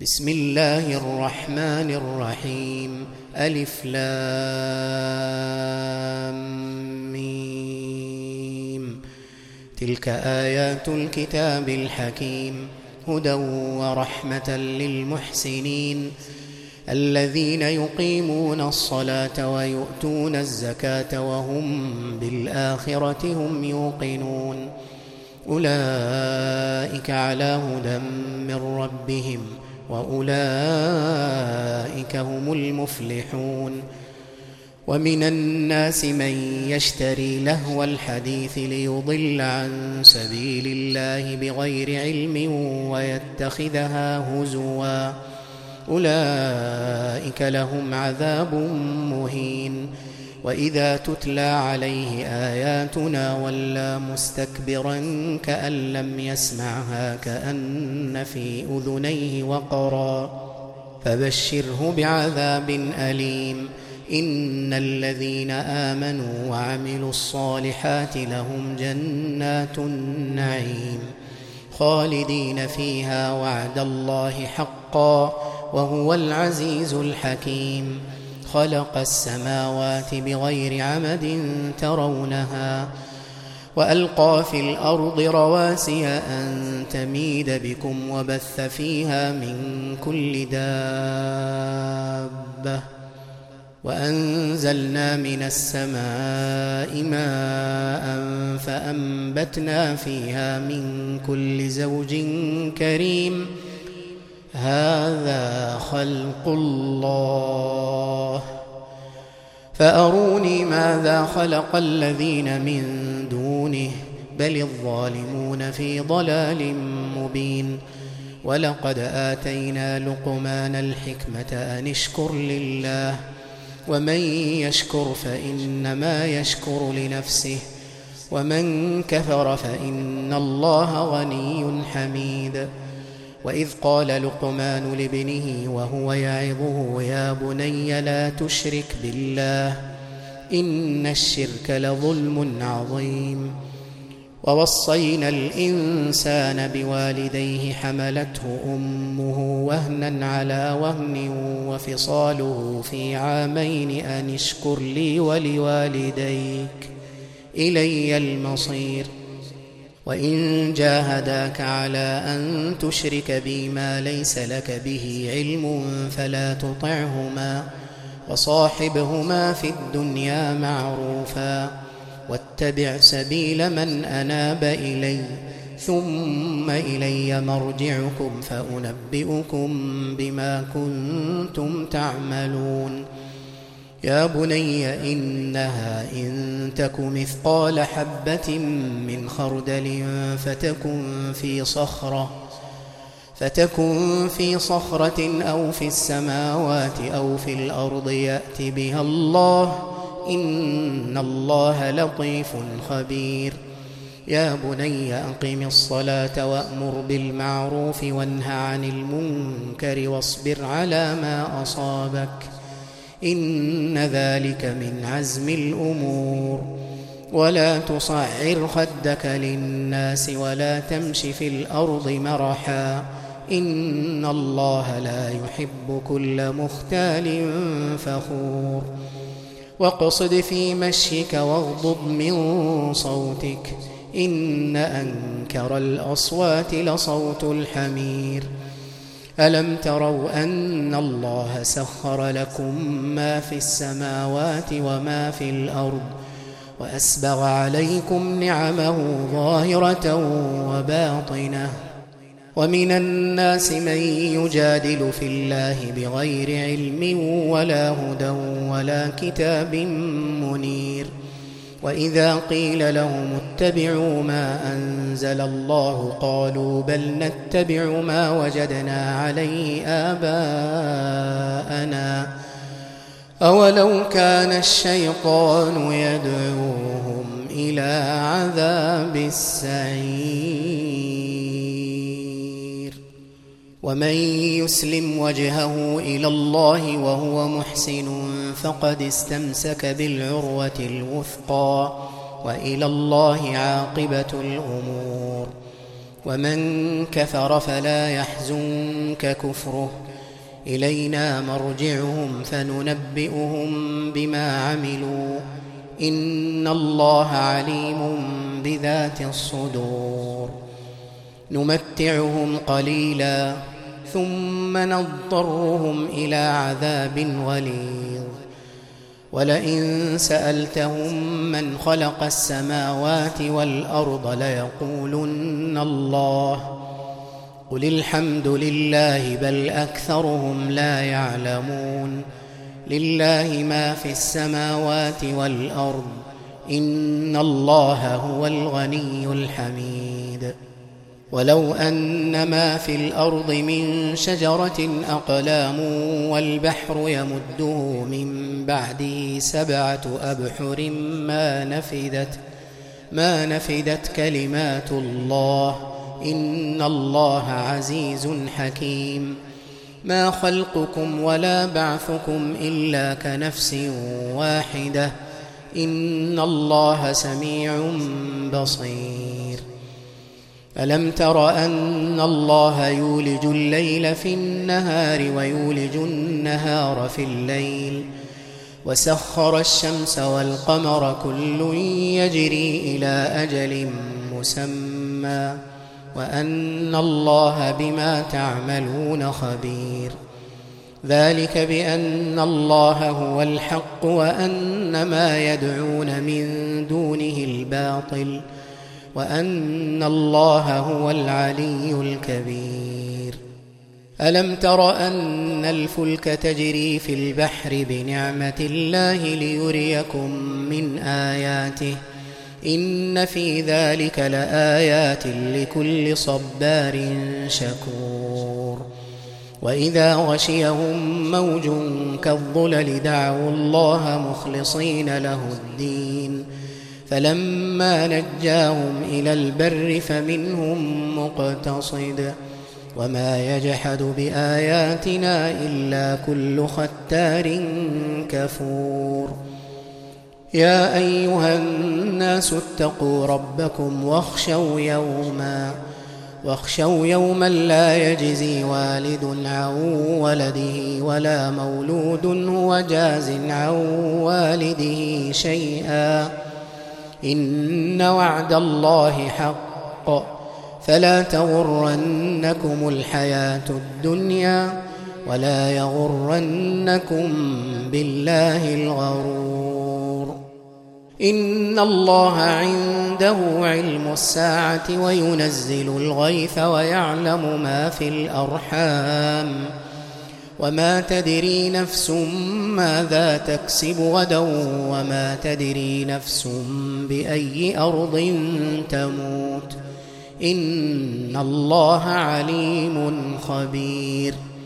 بسم الله الرحمن الرحيم. ألف لام ميم. تلك آيات الكتاب الحكيم، هدى ورحمة للمحسنين الذين يقيمون الصلاة ويؤتون الزكاة وهم بالآخرة هم يوقنون. أولئك على هدى من ربهم وأولئك هم المفلحون. ومن الناس من يشتري لهو الحديث ليضل عن سبيل الله بغير علم ويتخذها هزوا، أولئك لهم عذاب مهين. وإذا تتلى عليه آياتنا ولى مستكبرا كأن لم يسمعها كأن في أذنيه وقرا، فبشره بعذاب أليم. إن الذين آمنوا وعملوا الصالحات لهم جنات النعيم خالدين فيها وعد الله حقا وهو العزيز الحكيم. خلق السماوات بغير عمد ترونها وألقى في الأرض رواسي أن تميد بكم وبث فيها من كل دابة وأنزلنا من السماء ماء فأنبتنا فيها من كل زوج كريم. هذا خلق الله فأروني ماذا خلق الذين من دونه بل الظالمون في ضلال مبين. ولقد آتينا لقمان الحكمة أن اشكر لله ومن يشكر فإنما يشكر لنفسه ومن كفر فإن الله غني حميد. وإذ قال لقمان لابنه وهو يعظه يا بني لا تشرك بالله إن الشرك لظلم عظيم. ووصينا الإنسان بوالديه حملته أمه وهنا على وهن وفصاله في عامين أن اشكر لي ولوالديك إلي المصير. وإن جاهداك على أن تشرك بي ما ليس لك به علم فلا تطعهما وصاحبهما في الدنيا معروفا واتبع سبيل من أناب إلي ثم إلي مرجعكم فأنبئكم بما كنتم تعملون. يا بني إنها إن تك مثقال حبة من خردل فتكن في صخرة أو في السماوات أو في الأرض يأت بها الله إن الله لطيف خبير. يا بني أقم الصلاة وأمر بالمعروف وانه عن المنكر واصبر على ما أصابك إن ذلك من عزم الأمور. ولا تصعر خدك للناس ولا تمش في الأرض مرحا إن الله لا يحب كل مختال فخور. واقصد في مشيك واغضض من صوتك إن أنكر الأصوات لصوت الحمير. ألم تروا أن الله سخر لكم ما في السماوات وما في الأرض وأسبغ عليكم نعمه ظاهرة وباطنة. ومن الناس من يجادل في الله بغير علم ولا هدى ولا كتاب منير. وإذا قيل لهم اتبعوا ما أنزل الله قالوا بل نتبع ما وجدنا عليه آباءنا أولو كان الشيطان يدعوهم إلى عذاب السعير. ومن يسلم وجهه إلى الله وهو محسن فقد استمسك بالعروة الوثقى وإلى الله عاقبة الأمور. ومن كفر فلا يحزنك كفره إلينا مرجعهم فننبئهم بما عملوا إن الله عليم بذات الصدور نمتعهم قليلا ثم نضطرهم إلى عذاب غليظ ولئن سألتهم من خلق السماوات والأرض ليقولن الله قل الحمد لله بل أكثرهم لا يعلمون لله ما في السماوات والأرض إن الله هو الغني الحميد ولو أن ما في الأرض من شجرة أقلام والبحر يمده من بعده 7 أبحر ما نفدت كلمات الله إن الله عزيز حكيم ما خلقكم ولا بعثكم إلا كنفس واحدة إن الله سميع بصير ألم تر أن الله يولج الليل في النهار ويولج النهار في الليل وسخر الشمس والقمر كل يجري إلى أجل مسمى وأن الله بما تعملون خبير ذلك بأن الله هو الحق وأن ما يدعون من دونه الباطل وأن الله هو العلي الكبير ألم تر أن الفلك تجري في البحر بنعمة الله ليريكم من آياته إن في ذلك لآيات لكل صبار شكور وإذا غشيهم موج كالظلل دعوا الله مخلصين له الدين فلما نجاهم إلى البر فمنهم مقتصد وما يجحد بآياتنا إلا كل ختار كفور يا أيها الناس اتقوا ربكم واخشوا يوما لا يجزي والد عن ولده ولا مولود هو جاز عن والده شيئا إن وعد الله حق فلا تغرنكم الحياة الدنيا ولا يغرنكم بالله الغرور إن الله عنده علم الساعة وينزل الغيث ويعلم ما في الأرحام وما تدري نفس ماذا تكسب غدا وما تدري نفس بأي أرض تموت إن الله عليم خبير